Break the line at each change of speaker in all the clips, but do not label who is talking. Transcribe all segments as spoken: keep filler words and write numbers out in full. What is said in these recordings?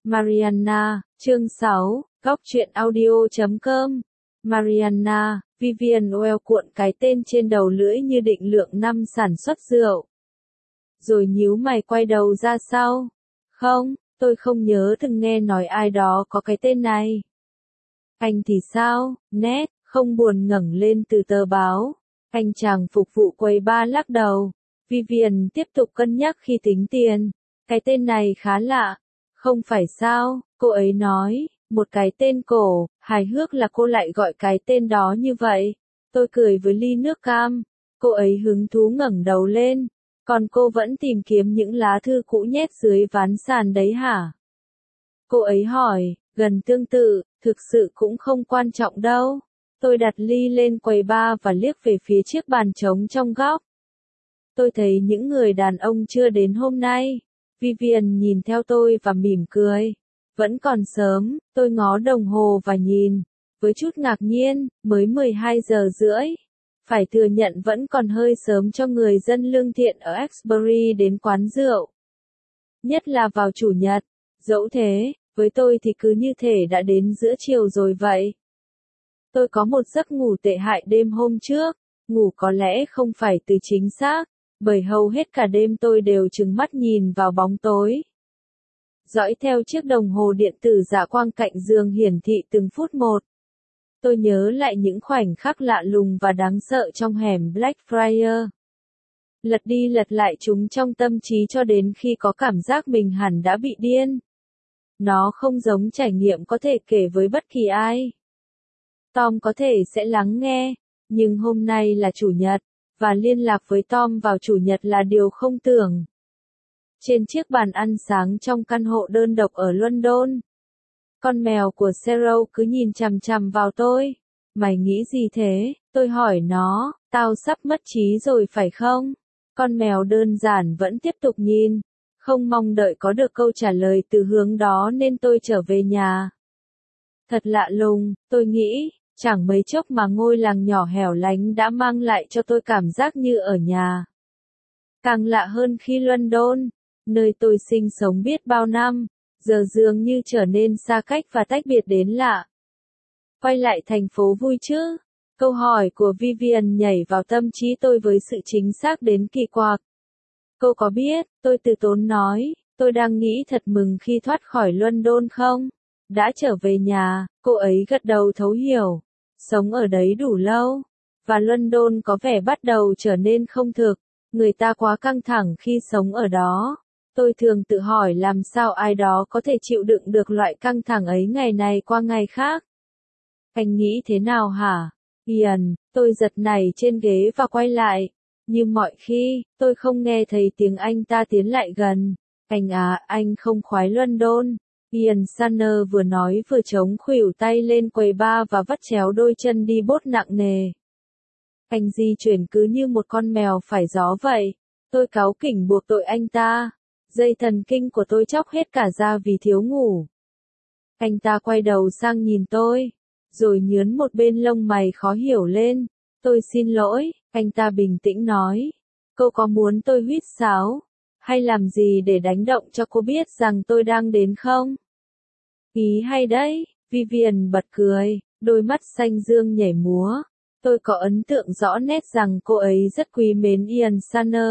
Mariana, chương sáu, góc truyện audio chấm com. Mariana, Vivian Well cuộn cái tên trên đầu lưỡi như định lượng năm sản xuất rượu. Rồi nhíu mày quay đầu ra sau. Không, tôi không nhớ từng nghe nói ai đó có cái tên này. Anh thì sao, Ned, không buồn ngẩng lên từ tờ báo. Anh chàng phục vụ quầy bar lắc đầu. Vivian tiếp tục cân nhắc khi tính tiền. Cái tên này khá lạ. Không phải sao, cô ấy nói, một cái tên cổ, hài hước là cô lại gọi cái tên đó như vậy. Tôi cười với ly nước cam. Cô ấy hứng thú ngẩng đầu lên. Còn cô vẫn tìm kiếm những lá thư cũ nhét dưới ván sàn đấy hả? Cô ấy hỏi, gần tương tự, thực sự cũng không quan trọng đâu. Tôi đặt ly lên quầy bar và liếc về phía chiếc bàn trống trong góc. Tôi thấy những người đàn ông chưa đến hôm nay. Vivian nhìn theo tôi và mỉm cười. Vẫn còn sớm, tôi ngó đồng hồ và nhìn. Với chút ngạc nhiên, mới mười hai giờ rưỡi. Phải thừa nhận vẫn còn hơi sớm cho người dân lương thiện ở Exbury đến quán rượu. Nhất là vào chủ nhật. Dẫu thế, với tôi thì cứ như thể đã đến giữa chiều rồi vậy. Tôi có một giấc ngủ tệ hại đêm hôm trước. Ngủ có lẽ không phải từ chính xác. Bởi hầu hết cả đêm tôi đều trừng mắt nhìn vào bóng tối. Dõi theo chiếc đồng hồ điện tử dạ quang cạnh giường hiển thị từng phút một. Tôi nhớ lại những khoảnh khắc lạ lùng và đáng sợ trong hẻm Blackfriars. Lật đi lật lại chúng trong tâm trí cho đến khi có cảm giác mình hẳn đã bị điên. Nó không giống trải nghiệm có thể kể với bất kỳ ai. Tom có thể sẽ lắng nghe, nhưng hôm nay là chủ nhật. Và liên lạc với Tom vào chủ nhật là điều không tưởng. Trên chiếc bàn ăn sáng trong căn hộ đơn độc ở London. Con mèo của Sarah cứ nhìn chằm chằm vào tôi. Mày nghĩ gì thế? Tôi hỏi nó, tao sắp mất trí rồi phải không? Con mèo đơn giản vẫn tiếp tục nhìn. Không mong đợi có được câu trả lời từ hướng đó nên tôi trở về nhà. Thật lạ lùng, tôi nghĩ. Chẳng mấy chốc mà ngôi làng nhỏ hẻo lánh đã mang lại cho tôi cảm giác như ở nhà. Càng lạ hơn khi London, nơi tôi sinh sống biết bao năm, giờ dường như trở nên xa cách và tách biệt đến lạ. Quay lại thành phố vui chứ? Câu hỏi của Vivian nhảy vào tâm trí tôi với sự chính xác đến kỳ quặc. Cô có biết, tôi từ tốn nói, tôi đang nghĩ thật mừng khi thoát khỏi London không? Đã trở về nhà, cô ấy gật đầu thấu hiểu. Sống ở đấy đủ lâu, và London có vẻ bắt đầu trở nên không thực, người ta quá căng thẳng khi sống ở đó. Tôi thường tự hỏi làm sao ai đó có thể chịu đựng được loại căng thẳng ấy ngày này qua ngày khác. Anh nghĩ thế nào hả? Ian, tôi giật nảy trên ghế và quay lại. Như mọi khi, tôi không nghe thấy tiếng anh ta tiến lại gần. Anh à, anh không khoái London. Ian Sanner vừa nói vừa chống khuỷu tay lên quầy bar và vắt chéo đôi chân đi bốt nặng nề. Anh di chuyển cứ như một con mèo phải gió vậy. Tôi cáu kỉnh buộc tội anh ta. Dây thần kinh của tôi chóc hết cả ra vì thiếu ngủ. Anh ta quay đầu sang nhìn tôi, rồi nhướn một bên lông mày khó hiểu lên. Tôi xin lỗi, anh ta bình tĩnh nói. Cô có muốn tôi huýt sáo, hay làm gì để đánh động cho cô biết rằng tôi đang đến không? Ý hay đấy, Vivian bật cười, đôi mắt xanh dương nhảy múa. Tôi có ấn tượng rõ nét rằng cô ấy rất quý mến Ian Sanner.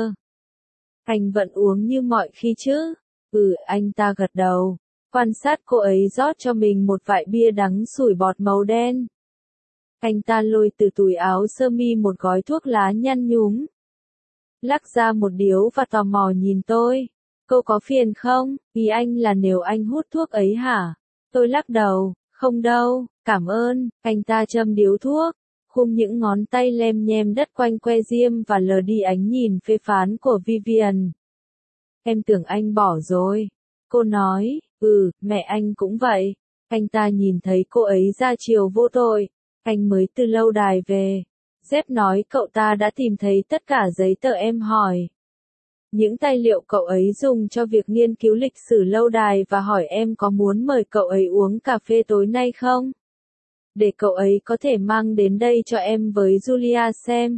Anh vẫn uống như mọi khi chứ? Ừ, anh ta gật đầu. Quan sát cô ấy rót cho mình một vại bia đắng sủi bọt màu đen. Anh ta lôi từ túi áo sơ mi một gói thuốc lá nhăn nhúm. Lắc ra một điếu và tò mò nhìn tôi. Cô có phiền không? Ý anh là nếu anh hút thuốc ấy hả? Tôi lắc đầu, không đâu, cảm ơn. Anh ta châm điếu thuốc, khum những ngón tay lem nhem đất quanh que diêm và lờ đi ánh nhìn phê phán của Vivian. Em tưởng anh bỏ rồi. Cô nói, ừ, mẹ anh cũng vậy. Anh ta nhìn thấy cô ấy ra chiều vô tội. Anh mới từ lâu đài về. Jeff nói cậu ta đã tìm thấy tất cả giấy tờ em hỏi. Những tài liệu cậu ấy dùng cho việc nghiên cứu lịch sử lâu đài và hỏi em có muốn mời cậu ấy uống cà phê tối nay không? Để cậu ấy có thể mang đến đây cho em với Julia xem.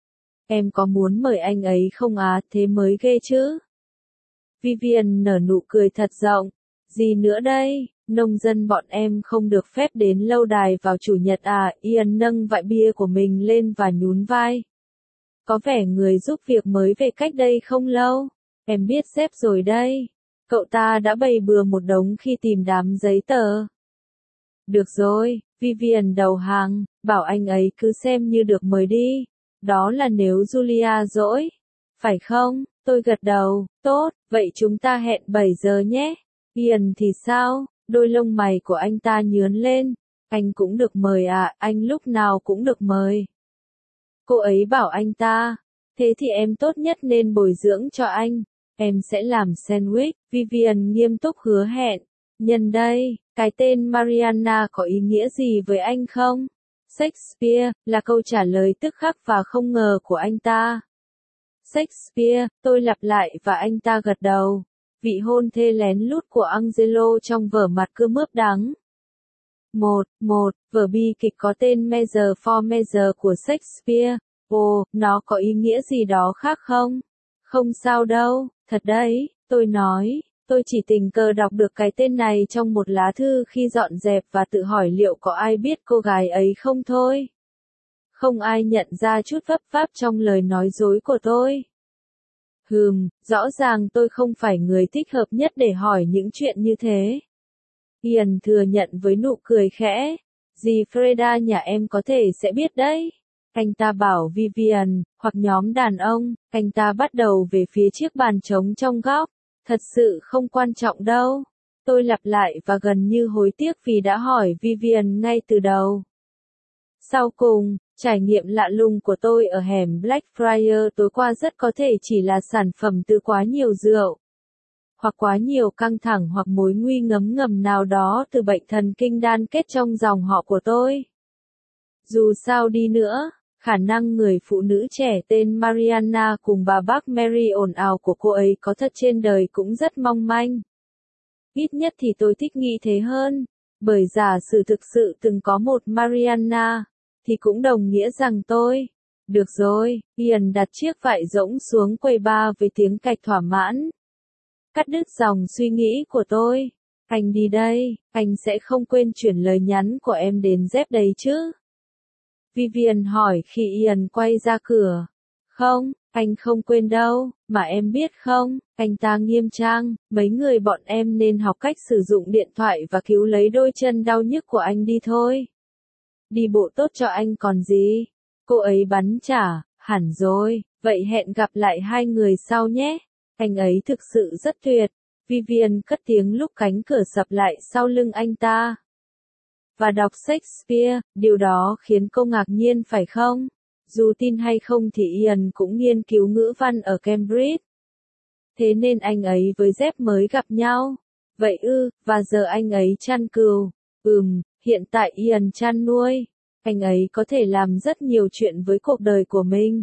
Em có muốn mời anh ấy không á, thế mới ghê chứ? Vivian nở nụ cười thật rộng. Gì nữa đây? Nông dân bọn em không được phép đến lâu đài vào chủ nhật à? Ian nâng vại bia của mình lên và nhún vai. Có vẻ người giúp việc mới về cách đây không lâu. Em biết sếp rồi đây. Cậu ta đã bày bừa một đống khi tìm đám giấy tờ. Được rồi, Vivian đầu hàng, bảo anh ấy cứ xem như được mời đi. Đó là nếu Julia dỗi. Phải không? Tôi gật đầu, tốt, vậy chúng ta hẹn bảy giờ nhé. Ian thì sao? Đôi lông mày của anh ta nhướn lên. Anh cũng được mời à, anh lúc nào cũng được mời. Cô ấy bảo anh ta, thế thì em tốt nhất nên bồi dưỡng cho anh. Em sẽ làm sandwich, Vivian nghiêm túc hứa hẹn. Nhân đây, cái tên Mariana có ý nghĩa gì với anh không? Shakespeare, là câu trả lời tức khắc và không ngờ của anh ta. Shakespeare, tôi lặp lại và anh ta gật đầu. Vị hôn thê lén lút của Angelo trong vở Mặt cưa mướp đắng. Một, một, vở bi kịch có tên Measure for Measure của Shakespeare. Ồ, nó có ý nghĩa gì đó khác không? Không sao đâu, thật đấy, tôi nói. Tôi chỉ tình cờ đọc được cái tên này trong một lá thư khi dọn dẹp và tự hỏi liệu có ai biết cô gái ấy không thôi. Không ai nhận ra chút vấp váp trong lời nói dối của tôi. Hừm, rõ ràng tôi không phải người thích hợp nhất để hỏi những chuyện như thế. Ian thừa nhận với nụ cười khẽ. Dì Freda nhà em có thể sẽ biết đấy. Anh ta bảo Vivian, hoặc nhóm đàn ông, anh ta bắt đầu về phía chiếc bàn trống trong góc. Thật sự không quan trọng đâu. Tôi lặp lại và gần như hối tiếc vì đã hỏi Vivian ngay từ đầu. Sau cùng, trải nghiệm lạ lùng của tôi ở hẻm Blackfriars tối qua rất có thể chỉ là sản phẩm từ quá nhiều rượu. Hoặc quá nhiều căng thẳng hoặc mối nguy ngấm ngầm nào đó từ bệnh thần kinh đan kết trong dòng họ của tôi. Dù sao đi nữa, khả năng người phụ nữ trẻ tên Mariana cùng bà bác Mary ồn ào của cô ấy có thật trên đời cũng rất mong manh. Ít nhất thì tôi thích nghĩ thế hơn, bởi giả sử thực sự từng có một Mariana, thì cũng đồng nghĩa rằng tôi. Được rồi, Ian đặt chiếc vại rỗng xuống quầy bar với tiếng cạch thỏa mãn. Cắt đứt dòng suy nghĩ của tôi. Anh đi đây, anh sẽ không quên chuyển lời nhắn của em đến Jeff đấy chứ? Vivian hỏi khi Ian quay ra cửa. Không, anh không quên đâu, mà em biết không, anh ta nghiêm trang, mấy người bọn em nên học cách sử dụng điện thoại và cứu lấy đôi chân đau nhức của anh đi thôi. Đi bộ tốt cho anh còn gì? Cô ấy bắn trả, hẳn rồi, vậy hẹn gặp lại hai người sau nhé. Anh ấy thực sự rất tuyệt. Vivian cất tiếng lúc cánh cửa sập lại sau lưng anh ta. Và đọc Shakespeare, điều đó khiến cô ngạc nhiên phải không? Dù tin hay không thì Ian cũng nghiên cứu ngữ văn ở Cambridge. Thế nên anh ấy với Jeff mới gặp nhau. Vậy ư, và giờ anh ấy chăn cừu. Ừm, hiện tại Ian chăn nuôi. Anh ấy có thể làm rất nhiều chuyện với cuộc đời của mình.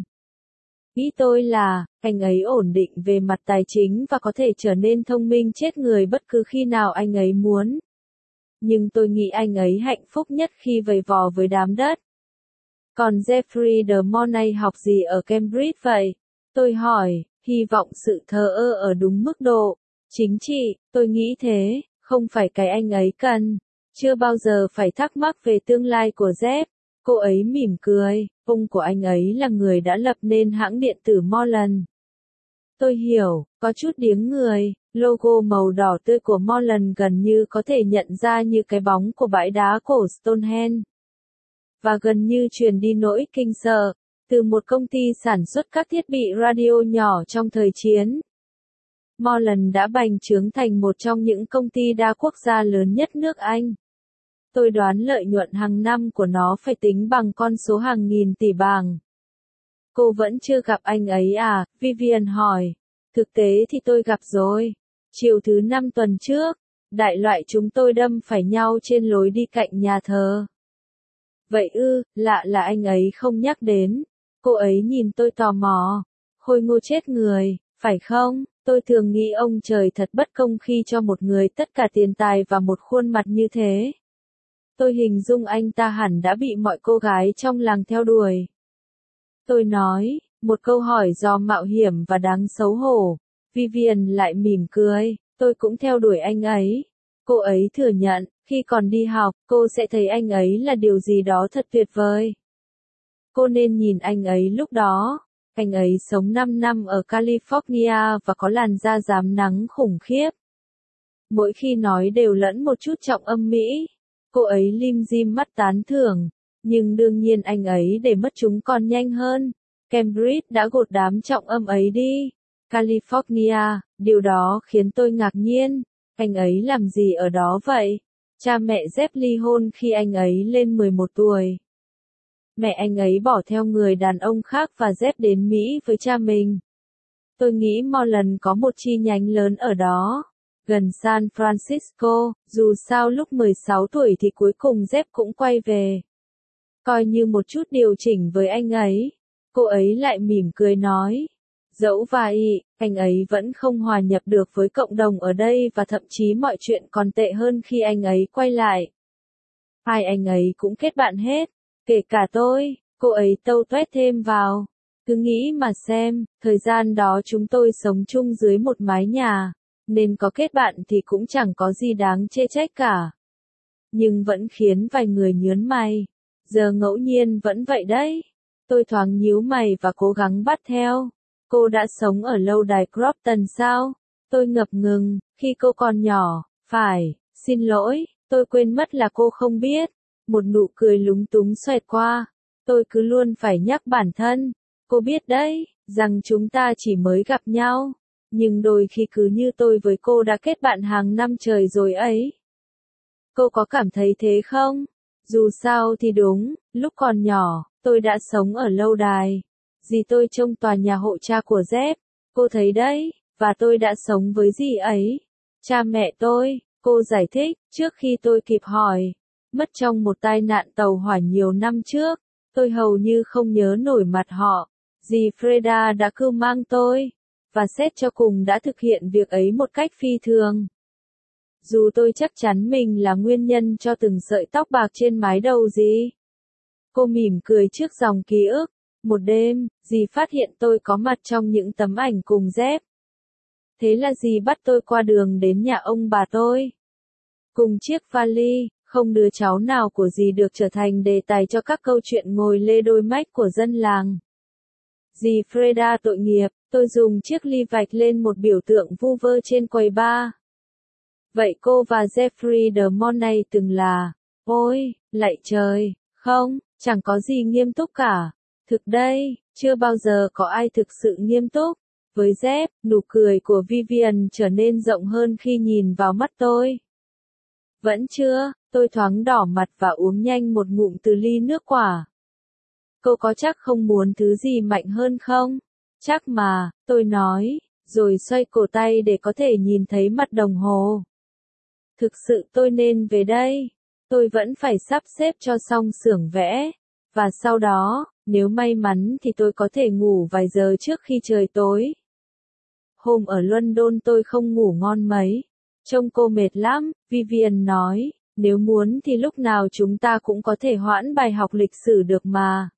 Ý tôi là, anh ấy ổn định về mặt tài chính và có thể trở nên thông minh chết người bất cứ khi nào anh ấy muốn. Nhưng tôi nghĩ anh ấy hạnh phúc nhất khi vầy vò với đám đất. Còn Jeffrey de Mornay học gì ở Cambridge vậy? Tôi hỏi, hy vọng sự thờ ơ ở đúng mức độ. Chính trị, tôi nghĩ thế, không phải cái anh ấy cần. Chưa bao giờ phải thắc mắc về tương lai của Jeff. Cô ấy mỉm cười, ông của anh ấy là người đã lập nên hãng điện tử Morland. Tôi hiểu, có chút điếng người, logo màu đỏ tươi của Morland gần như có thể nhận ra như cái bóng của bãi đá cổ Stonehenge. Và gần như truyền đi nỗi kinh sợ, từ một công ty sản xuất các thiết bị radio nhỏ trong thời chiến. Morland đã bành trướng thành một trong những công ty đa quốc gia lớn nhất nước Anh. Tôi đoán lợi nhuận hàng năm của nó phải tính bằng con số hàng nghìn tỷ bảng. Cô vẫn chưa gặp anh ấy à? Vivian hỏi. Thực tế thì tôi gặp rồi. Chiều thứ năm tuần trước, đại loại chúng tôi đâm phải nhau trên lối đi cạnh nhà thờ. Vậy ư, lạ là anh ấy không nhắc đến. Cô ấy nhìn tôi tò mò. Khôi ngô chết người, phải không? Tôi thường nghĩ ông trời thật bất công khi cho một người tất cả tiền tài và một khuôn mặt như thế. Tôi hình dung anh ta hẳn đã bị mọi cô gái trong làng theo đuổi. Tôi nói, một câu hỏi do mạo hiểm và đáng xấu hổ. Vivian lại mỉm cười, tôi cũng theo đuổi anh ấy. Cô ấy thừa nhận, khi còn đi học, cô sẽ thấy anh ấy là điều gì đó thật tuyệt vời. Cô nên nhìn anh ấy lúc đó. Anh ấy sống năm năm ở California và có làn da rám nắng khủng khiếp. Mỗi khi nói đều lẫn một chút trọng âm Mỹ. Cô ấy lim dim mắt tán thưởng. Nhưng đương nhiên anh ấy để mất chúng còn nhanh hơn. Cambridge đã gột đám trọng âm ấy đi. California, điều đó khiến tôi ngạc nhiên. Anh ấy làm gì ở đó vậy? Cha mẹ Jeff ly hôn khi anh ấy lên mười một tuổi. Mẹ anh ấy bỏ theo người đàn ông khác và Jeff đến Mỹ với cha mình. Tôi nghĩ Moreland có một chi nhánh lớn ở đó, gần San Francisco, dù sao lúc mười sáu tuổi thì cuối cùng Jeff cũng quay về. Coi như một chút điều chỉnh với anh ấy. Cô ấy lại mỉm cười nói. Dẫu vậy, anh ấy vẫn không hòa nhập được với cộng đồng ở đây và thậm chí mọi chuyện còn tệ hơn khi anh ấy quay lại. Hai anh ấy cũng kết bạn hết, kể cả tôi, cô ấy tâu tuét thêm vào. Cứ nghĩ mà xem, thời gian đó chúng tôi sống chung dưới một mái nhà, nên có kết bạn thì cũng chẳng có gì đáng chê trách cả. Nhưng vẫn khiến vài người nhớn mày. Giờ ngẫu nhiên vẫn vậy đấy. Tôi thoáng nhíu mày và cố gắng bắt theo. Cô đã sống ở lâu đài Crofton sao? Tôi ngập ngừng, khi cô còn nhỏ, phải, xin lỗi, tôi quên mất là cô không biết. Một nụ cười lúng túng xoẹt qua. Tôi cứ luôn phải nhắc bản thân. Cô biết đấy, rằng chúng ta chỉ mới gặp nhau. Nhưng đôi khi cứ như tôi với cô đã kết bạn hàng năm trời rồi ấy. Cô có cảm thấy thế không? Dù sao thì đúng, lúc còn nhỏ, tôi đã sống ở lâu đài. Dì tôi trông tòa nhà hộ cha của Jeff, cô thấy đấy, và tôi đã sống với dì ấy. Cha mẹ tôi, cô giải thích, trước khi tôi kịp hỏi, mất trong một tai nạn tàu hỏa nhiều năm trước, tôi hầu như không nhớ nổi mặt họ. Dì Freda đã cưu mang tôi, và xét cho cùng đã thực hiện việc ấy một cách phi thường. Dù tôi chắc chắn mình là nguyên nhân cho từng sợi tóc bạc trên mái đầu dì. Cô mỉm cười trước dòng ký ức. Một đêm, dì phát hiện tôi có mặt trong những tấm ảnh cùng Jeff. Thế là dì bắt tôi qua đường đến nhà ông bà tôi. Cùng chiếc vali, không đứa cháu nào của dì được trở thành đề tài cho các câu chuyện ngồi lê đôi mách của dân làng. Dì Freda tội nghiệp, tôi dùng chiếc ly vạch lên một biểu tượng vu vơ trên quầy bar. Vậy cô và Jeffrey Drummond này từng là, ôi, lạy trời, không, chẳng có gì nghiêm túc cả. Thực đây, chưa bao giờ có ai thực sự nghiêm túc. Với Jeff, nụ cười của Vivian trở nên rộng hơn khi nhìn vào mắt tôi. Vẫn chưa, tôi thoáng đỏ mặt và uống nhanh một ngụm từ ly nước quả. Cô có chắc không muốn thứ gì mạnh hơn không? Chắc mà, tôi nói, rồi xoay cổ tay để có thể nhìn thấy mặt đồng hồ. Thực sự tôi nên về đây. Tôi vẫn phải sắp xếp cho xong xưởng vẽ. Và sau đó, nếu may mắn thì tôi có thể ngủ vài giờ trước khi trời tối. Hôm ở London tôi không ngủ ngon mấy. Trông cô mệt lắm, Vivian nói, nếu muốn thì lúc nào chúng ta cũng có thể hoãn bài học lịch sử được mà.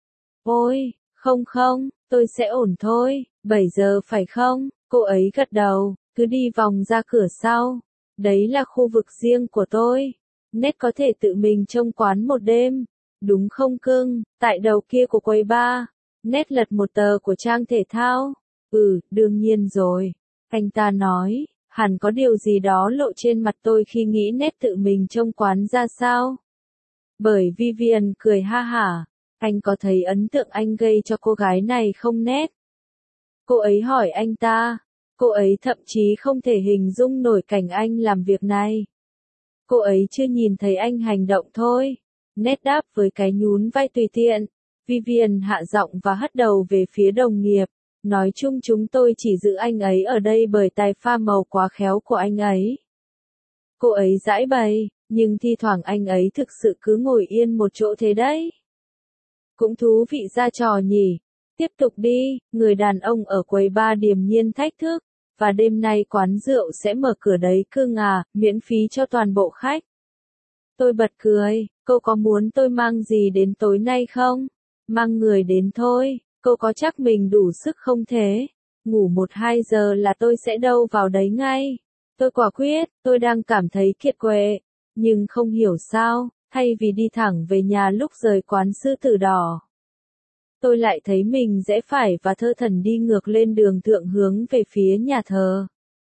Ôi, không không, tôi sẽ ổn thôi, bảy giờ phải không? Cô ấy gật đầu, cứ đi vòng ra cửa sau. Đấy là khu vực riêng của tôi. Nét có thể tự mình trông quán một đêm. Đúng không cưng, tại đầu kia của quầy bar. Nét lật một tờ của trang thể thao. Ừ, đương nhiên rồi. Anh ta nói, hẳn có điều gì đó lộ trên mặt tôi khi nghĩ nét tự mình trông quán ra sao. Bởi Vivian cười ha hả. Anh có thấy ấn tượng anh gây cho cô gái này không nét? Cô ấy hỏi anh ta. Cô ấy thậm chí không thể hình dung nổi cảnh anh làm việc này. Cô ấy chưa nhìn thấy anh hành động thôi. Nét đáp với cái nhún vai tùy tiện. Vivian hạ giọng và hất đầu về phía đồng nghiệp. Nói chung chúng tôi chỉ giữ anh ấy ở đây bởi tài pha màu quá khéo của anh ấy. Cô ấy giãi bày, nhưng thi thoảng anh ấy thực sự cứ ngồi yên một chỗ thế đấy. Cũng thú vị ra trò nhỉ. Tiếp tục đi, người đàn ông ở quầy bar điềm nhiên thách thức. Và đêm nay quán rượu sẽ mở cửa đấy cưng à, miễn phí cho toàn bộ khách. Tôi bật cười, cô có muốn tôi mang gì đến tối nay không? Mang người đến thôi, cô có chắc mình đủ sức không thế? Ngủ một hai giờ là tôi sẽ đâu vào đấy ngay. Tôi quả quyết, tôi đang cảm thấy kiệt quệ, nhưng không hiểu sao, thay vì đi thẳng về nhà lúc rời quán sư tử đỏ, tôi lại thấy mình rẽ phải và thơ thẩn đi ngược lên đường thượng hướng về phía nhà thờ.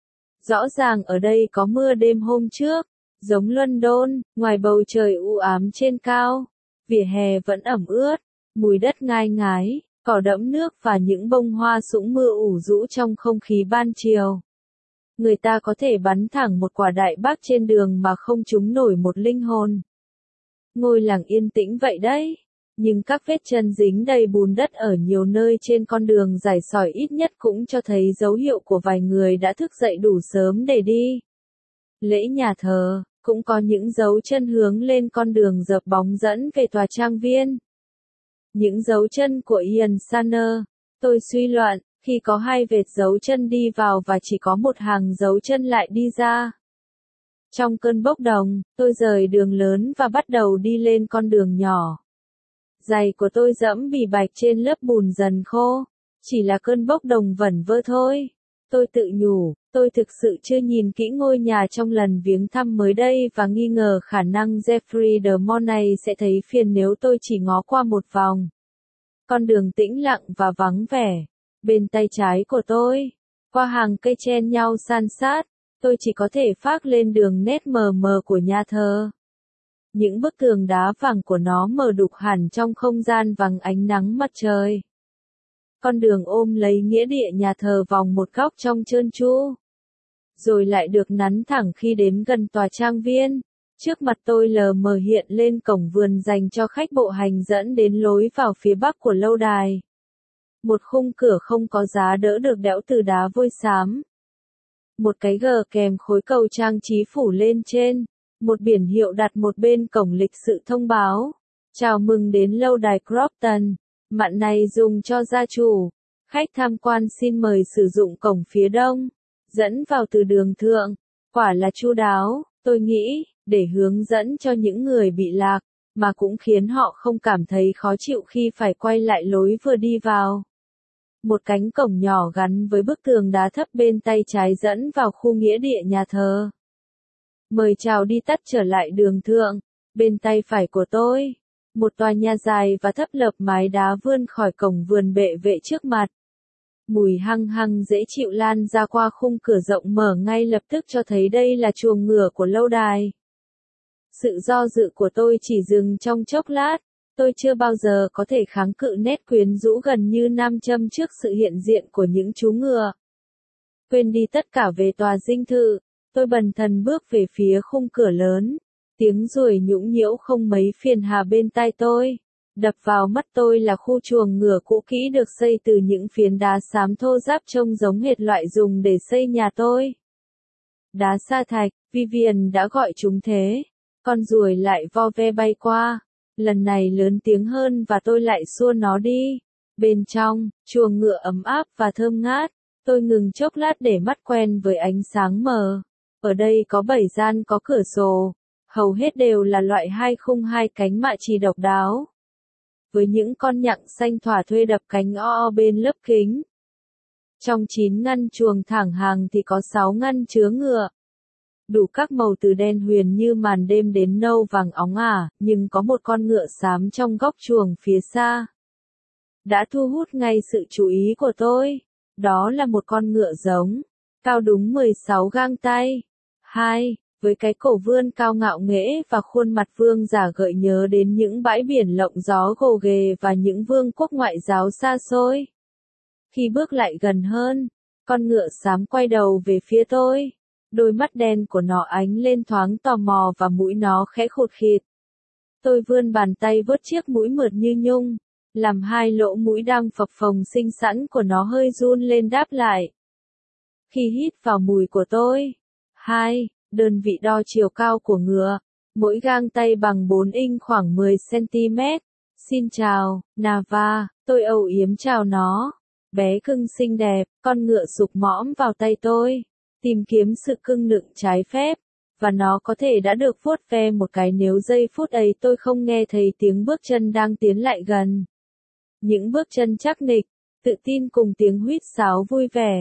Rõ ràng ở đây có mưa đêm hôm trước, giống London, ngoài bầu trời u ám trên cao, vỉa hè vẫn ẩm ướt, mùi đất ngai ngái, cỏ đẫm nước và những bông hoa sũng mưa ủ rũ trong không khí ban chiều. Người ta có thể bắn thẳng một quả đại bác trên đường mà không trúng nổi một linh hồn. Ngôi làng yên tĩnh vậy đấy, nhưng các vết chân dính đầy bùn đất ở nhiều nơi trên con đường rải sỏi ít nhất cũng cho thấy dấu hiệu của vài người đã thức dậy đủ sớm để đi. Lễ nhà thờ, cũng có những dấu chân hướng lên con đường dợp bóng dẫn về tòa trang viên. Những dấu chân của Ian Sanner, tôi suy luận, khi có hai vệt dấu chân đi vào và chỉ có một hàng dấu chân lại đi ra. Trong cơn bốc đồng, tôi rời đường lớn và bắt đầu đi lên con đường nhỏ. Giày của tôi dẫm bì bạch trên lớp bùn dần khô, chỉ là cơn bốc đồng vẩn vơ thôi. Tôi tự nhủ, tôi thực sự chưa nhìn kỹ ngôi nhà trong lần viếng thăm mới đây và nghi ngờ khả năng Jeffrey Dahmer này sẽ thấy phiền nếu tôi chỉ ngó qua một vòng. Con đường tĩnh lặng và vắng vẻ. Bên tay trái của tôi, qua hàng cây chen nhau san sát, tôi chỉ có thể phác lên đường nét mờ mờ của nhà thờ. Những bức tường đá vàng của nó mờ đục hẳn trong không gian vắng ánh nắng mặt trời. Con đường ôm lấy nghĩa địa nhà thờ vòng một góc trong trơn tru, rồi lại được nắn thẳng khi đến gần tòa trang viên. Trước mặt tôi lờ mờ hiện lên cổng vườn dành cho khách bộ hành dẫn đến lối vào phía bắc của lâu đài. Một khung cửa không có giá đỡ được đẽo từ đá vôi xám. Một cái gờ kèm khối cầu trang trí phủ lên trên. Một biển hiệu đặt một bên cổng lịch sự thông báo. Chào mừng đến lâu đài Crofton. Mạn này dùng cho gia chủ. Khách tham quan xin mời sử dụng cổng phía đông. Dẫn vào từ đường thượng. Quả là chu đáo, tôi nghĩ, để hướng dẫn cho những người bị lạc, mà cũng khiến họ không cảm thấy khó chịu khi phải quay lại lối vừa đi vào. Một cánh cổng nhỏ gắn với bức tường đá thấp bên tay trái dẫn vào khu nghĩa địa nhà thờ. Mời chào đi tắt trở lại đường thượng. Bên tay phải của tôi, một tòa nhà dài và thấp lợp mái đá vươn khỏi cổng vườn bệ vệ trước mặt. Mùi hăng hăng dễ chịu lan ra qua khung cửa rộng mở ngay lập tức cho thấy đây là chuồng ngựa của lâu đài. Sự do dự của tôi chỉ dừng trong chốc lát. Tôi chưa bao giờ có thể kháng cự nét quyến rũ gần như nam châm trước sự hiện diện của những chú ngựa. Quên đi tất cả về tòa dinh thự, tôi bần thần bước về phía khung cửa lớn. Tiếng ruồi nhũng nhiễu không mấy phiền hà bên tai tôi. Đập vào mắt tôi là khu chuồng ngựa cũ kỹ được xây từ những phiến đá xám thô ráp trông giống hệt loại dùng để xây nhà tôi. Đá sa thạch, Vivian đã gọi chúng thế. Con ruồi lại vo ve bay qua. Lần này lớn tiếng hơn và tôi lại xua nó đi. Bên trong, chuồng ngựa ấm áp và thơm ngát. Tôi ngừng chốc lát để mắt quen với ánh sáng mờ. Ở đây có bảy gian có cửa sổ. Hầu hết đều là loại hai khung hai cánh mạ chì độc đáo. Với những con nhặng xanh thỏa thuê đập cánh o o bên lớp kính. Trong chín ngăn chuồng thẳng hàng thì có sáu ngăn chứa ngựa. Đủ các màu từ đen huyền như màn đêm đến nâu vàng óng ả, nhưng có một con ngựa xám trong góc chuồng phía xa. Đã thu hút ngay sự chú ý của tôi. Đó là một con ngựa giống, cao đúng mười sáu gang tay. Hai, với cái cổ vươn cao ngạo nghễ và khuôn mặt vương giả gợi nhớ đến những bãi biển lộng gió gồ ghề và những vương quốc ngoại giáo xa xôi. Khi bước lại gần hơn, con ngựa xám quay đầu về phía tôi. Đôi mắt đen của nó ánh lên thoáng tò mò và mũi nó khẽ khụt khịt. Tôi vươn bàn tay vuốt chiếc mũi mượt như nhung, làm hai lỗ mũi đang phập phồng xinh xắn của nó hơi run lên đáp lại. Khi hít vào mùi của tôi, hai, đơn vị đo chiều cao của ngựa, mỗi gang tay bằng bốn inch khoảng mười xăng-ti-mét. Xin chào, Nava, tôi âu yếm chào nó. Bé cưng xinh đẹp, con ngựa sụp mõm vào tay tôi. Tìm kiếm sự cưng nựng trái phép, và nó có thể đã được vuốt ve một cái nếu giây phút ấy tôi không nghe thấy tiếng bước chân đang tiến lại gần. Những bước chân chắc nịch, tự tin cùng tiếng huýt sáo vui vẻ.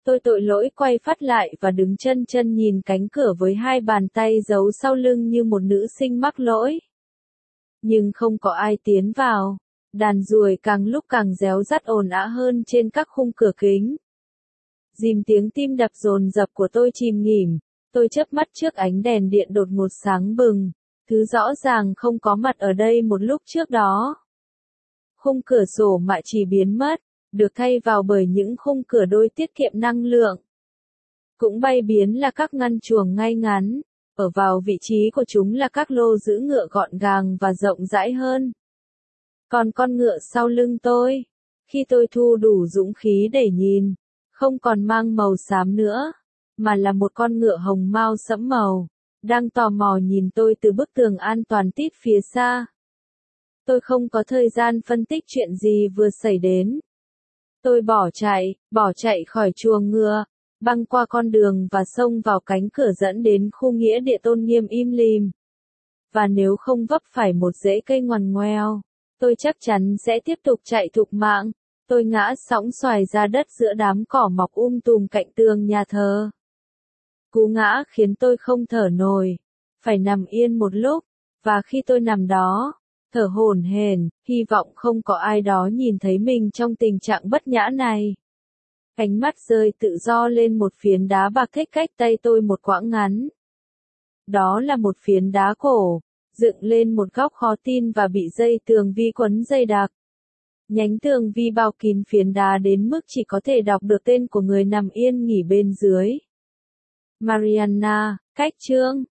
Tôi tội lỗi quay phát lại và đứng chân chân nhìn cánh cửa với hai bàn tay giấu sau lưng như một nữ sinh mắc lỗi. Nhưng không có ai tiến vào. Đàn ruồi càng lúc càng réo rắt ồn ào hơn trên các khung cửa kính. Dìm tiếng tim đập dồn dập của tôi chìm nghỉm. Tôi chớp mắt trước ánh đèn điện đột ngột sáng bừng. Thứ rõ ràng không có mặt ở đây một lúc trước đó. Khung cửa sổ mạ chỉ biến mất, được thay vào bởi những khung cửa đôi tiết kiệm năng lượng. Cũng bay biến là các ngăn chuồng ngay ngắn, ở vào vị trí của chúng là các lô giữ ngựa gọn gàng và rộng rãi hơn. Còn con ngựa sau lưng tôi, khi tôi thu đủ dũng khí để nhìn, không còn mang màu xám nữa, mà là một con ngựa hồng mao sẫm màu, đang tò mò nhìn tôi từ bức tường an toàn tít phía xa. Tôi không có thời gian phân tích chuyện gì vừa xảy đến. Tôi bỏ chạy, bỏ chạy khỏi chuồng ngựa, băng qua con đường và xông vào cánh cửa dẫn đến khu nghĩa địa tôn nghiêm im lìm. Và nếu không vấp phải một rễ cây ngoằn ngoèo, tôi chắc chắn sẽ tiếp tục chạy thục mạng. Tôi ngã sõng xoài ra đất giữa đám cỏ mọc um tùm cạnh tường nhà thờ. Cú ngã khiến tôi không thở nổi, phải nằm yên một lúc, và khi tôi nằm đó, thở hổn hển, hy vọng không có ai đó nhìn thấy mình trong tình trạng bất nhã này. Ánh mắt rơi tự do lên một phiến đá bạc cách cách tay tôi một quãng ngắn. Đó là một phiến đá cổ, dựng lên một góc khó tin và bị dây tường vi quấn dây đặc. Nhánh tường vi bao kín phiến đá đến mức chỉ có thể đọc được tên của người nằm yên nghỉ bên dưới. Mariana, cách chương